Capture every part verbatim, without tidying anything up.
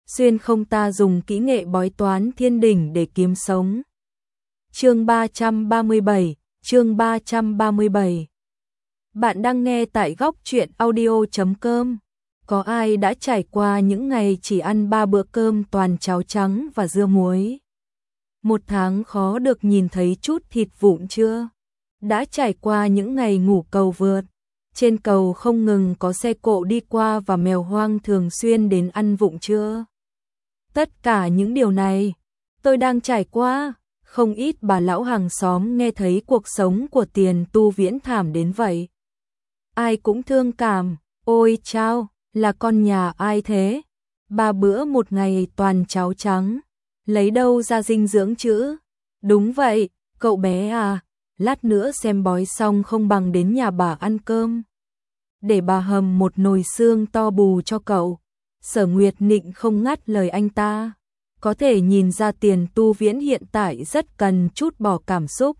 xuyên không ta dùng kỹ nghệ bói toán thiên đỉnh để kiếm sống. Chương ba trăm ba mươi bảy, chương ba trăm ba mươi bảy. Bạn đang nghe tại góc truyện audio chấm com. Có ai đã trải qua những ngày chỉ ăn ba bữa cơm toàn cháo trắng và dưa muối? Một tháng khó được nhìn thấy chút thịt vụn chưa? Đã trải qua những ngày ngủ cầu vượt, trên cầu không ngừng có xe cộ đi qua và mèo hoang thường xuyên đến ăn vụng chưa? Tất cả những điều này, tôi đang trải qua, không ít bà lão hàng xóm nghe thấy cuộc sống của Tiền Tu Viễn thảm đến vậy. Ai cũng thương cảm, ôi chao, là con nhà ai thế? Ba bữa một ngày toàn cháo trắng, lấy đâu ra dinh dưỡng chứ? Đúng vậy, cậu bé à, lát nữa xem bói xong không bằng đến nhà bà ăn cơm. Để bà hầm một nồi xương to bù cho cậu. Sở Nguyệt Nịnh không ngắt lời anh ta. Có thể nhìn ra Tiền Tu Viễn hiện tại rất cần chút bỏ cảm xúc.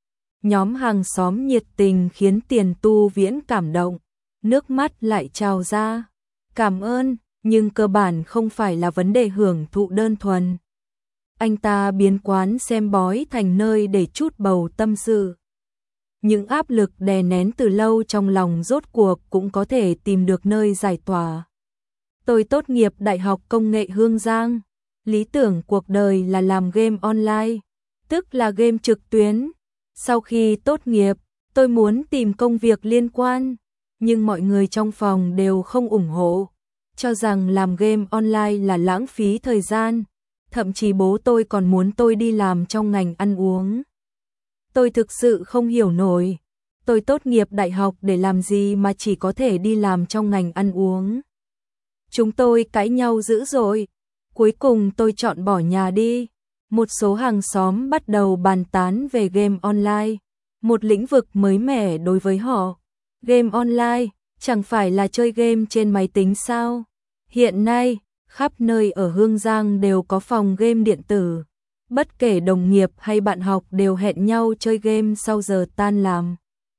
Nhóm hàng xóm nhiệt tình khiến Tiền Tu Viễn cảm động, nước mắt lại trào ra. Cảm ơn, nhưng cơ bản không phải là vấn đề hưởng thụ đơn thuần. Anh ta biến quán xem bói thành nơi để chút bầu tâm sự. Những áp lực đè nén từ lâu trong lòng rốt cuộc cũng có thể tìm được nơi giải tỏa. Tôi tốt nghiệp Đại học Công nghệ Hương Giang. Lý tưởng cuộc đời là làm game online, tức là game trực tuyến. Sau khi tốt nghiệp, tôi muốn tìm công việc liên quan, nhưng mọi người trong phòng đều không ủng hộ, cho rằng làm game online là lãng phí thời gian. Thậm chí bố tôi còn muốn tôi đi làm trong ngành ăn uống. Tôi thực sự không hiểu nổi, tôi tốt nghiệp đại học để làm gì mà chỉ có thể đi làm trong ngành ăn uống. Chúng tôi cãi nhau dữ dội, cuối cùng tôi chọn bỏ nhà đi. Một số hàng xóm bắt đầu bàn tán về game online, một lĩnh vực mới mẻ đối với họ. Game online, chẳng phải là chơi game trên máy tính sao? Hiện nay, khắp nơi ở Hương Giang đều có phòng game điện tử. Bất kể đồng nghiệp hay bạn học đều hẹn nhau chơi game sau giờ tan làm.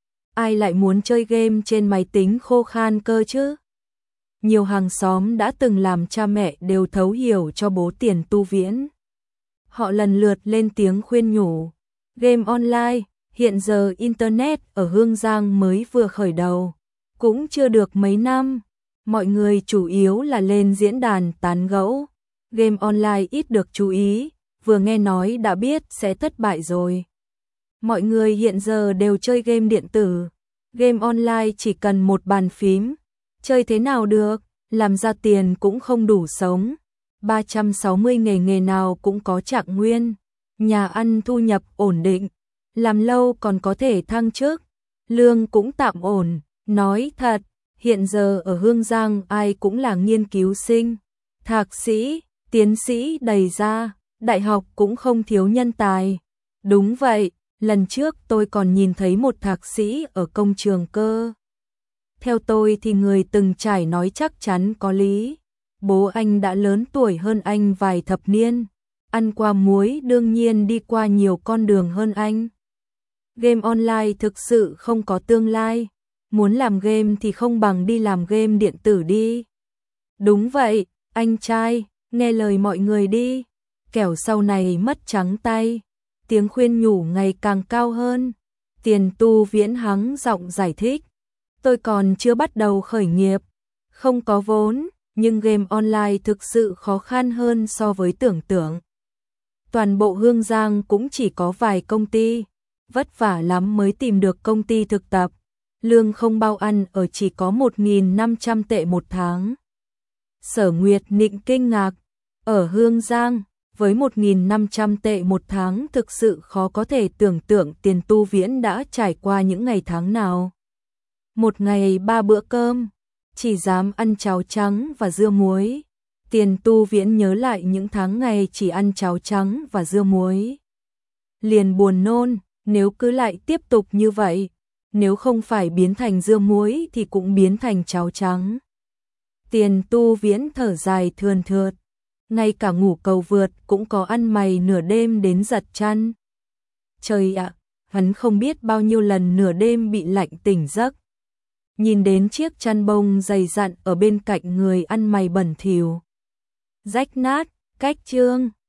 Ai lại muốn chơi game trên máy tính khô khan cơ chứ? Nhiều hàng xóm đã từng làm cha mẹ đều thấu hiểu cho bố Tiền Tu Viễn. Họ lần lượt lên tiếng khuyên nhủ. Game online, hiện giờ Internet ở Hương Giang mới vừa khởi đầu, cũng chưa được mấy năm. Mọi người chủ yếu là lên diễn đàn tán gẫu. Game online ít được chú ý, vừa nghe nói đã biết sẽ thất bại rồi. Mọi người hiện giờ đều chơi game điện tử. Game online chỉ cần một bàn phím. Chơi thế nào được, làm ra tiền cũng không đủ sống. ba trăm sáu mươi nghề nghề nào cũng có trạng nguyên. Nhà ăn thu nhập ổn định, làm lâu còn có thể thăng chức, lương cũng tạm ổn. Nói thật, hiện giờ ở Hương Giang ai cũng là nghiên cứu sinh, thạc sĩ, tiến sĩ đầy ra, đại học cũng không thiếu nhân tài. Đúng vậy, lần trước tôi còn nhìn thấy một thạc sĩ ở công trường cơ. Theo tôi thì người từng trải nói chắc chắn có lý. Bố anh đã lớn tuổi hơn anh vài thập niên, ăn qua muối đương nhiên đi qua nhiều con đường hơn anh. Game online thực sự không có tương lai, muốn làm game thì không bằng đi làm game điện tử đi. Đúng vậy, anh trai, nghe lời mọi người đi, kẻo sau này mất trắng tay. Tiếng khuyên nhủ ngày càng cao hơn. Tiền Tu Viễn hắng giọng giải thích. Tôi còn chưa bắt đầu khởi nghiệp, không có vốn, nhưng game online thực sự khó khăn hơn so với tưởng tượng. Toàn bộ Hương Giang cũng chỉ có vài công ty, vất vả lắm mới tìm được công ty thực tập. Lương không bao ăn ở chỉ có một nghìn năm trăm tệ một tháng. Sở Nguyệt Nịnh kinh ngạc, ở Hương Giang, với một nghìn năm trăm tệ một tháng thực sự khó có thể tưởng tượng Tiền Tu Viễn đã trải qua những ngày tháng nào. Một ngày ba bữa cơm, chỉ dám ăn cháo trắng và dưa muối. Tiền Tu Viễn nhớ lại những tháng ngày chỉ ăn cháo trắng và dưa muối. Liền buồn nôn, nếu cứ lại tiếp tục như vậy, nếu không phải biến thành dưa muối thì cũng biến thành cháo trắng. Tiền Tu Viễn thở dài thườn thượt, ngay cả ngủ cầu vượt cũng có ăn mày nửa đêm đến giật chăn. Trời ạ, hắn không biết bao nhiêu lần nửa đêm bị lạnh tỉnh giấc. Nhìn đến chiếc chăn bông dày dặn ở bên cạnh người ăn mày bẩn thỉu. rách nát, cách chương.